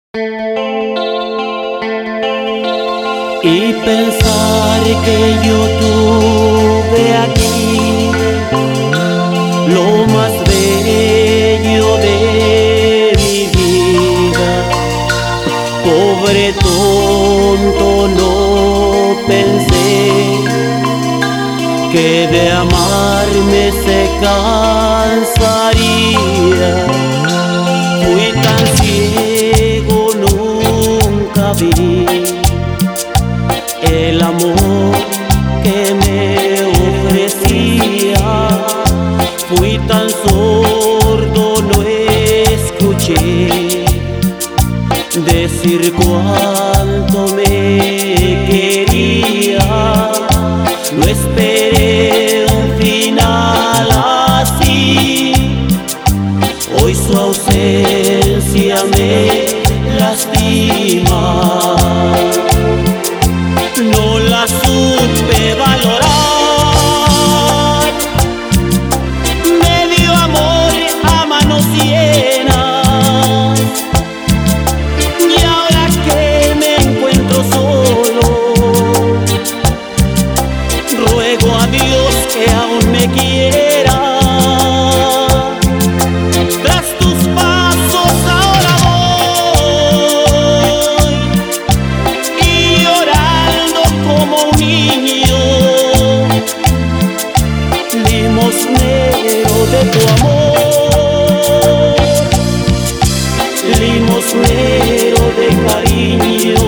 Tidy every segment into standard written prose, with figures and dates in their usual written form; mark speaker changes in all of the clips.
Speaker 1: Y pensar que yo tuve aquí lo más bello de mi vida. Pobre tonto, no pensé que de amarme se cansaría. Fui tan ciego, nunca vi el amor que me ofrecía. Fui tan sordo, no escuché decir cuánto me quería. No esperé un final así. Hoy su ausencia me lastima. No la supe valorar. Me dio amor a manos llenas, y ahora que me encuentro solo, ruego a Dios que aún me quiera. Tras tus pasos ahora voy, y llorando como un niño, limosnero de tu amor, limosnero de cariño.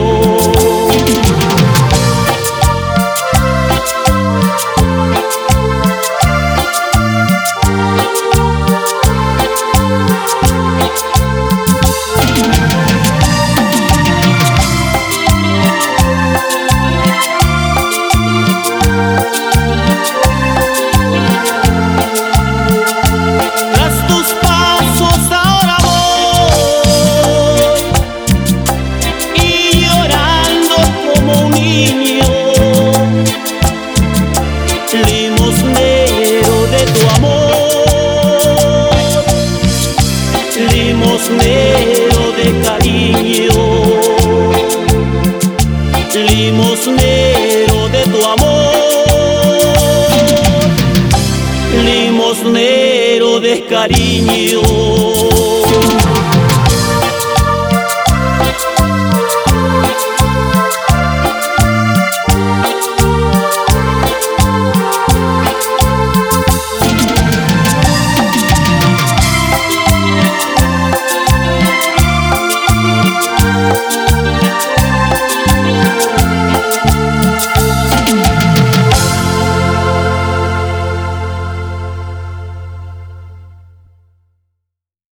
Speaker 1: Limosnero de tu amor, limosnero de cariño, limosnero de tu amor, limosnero de cariño.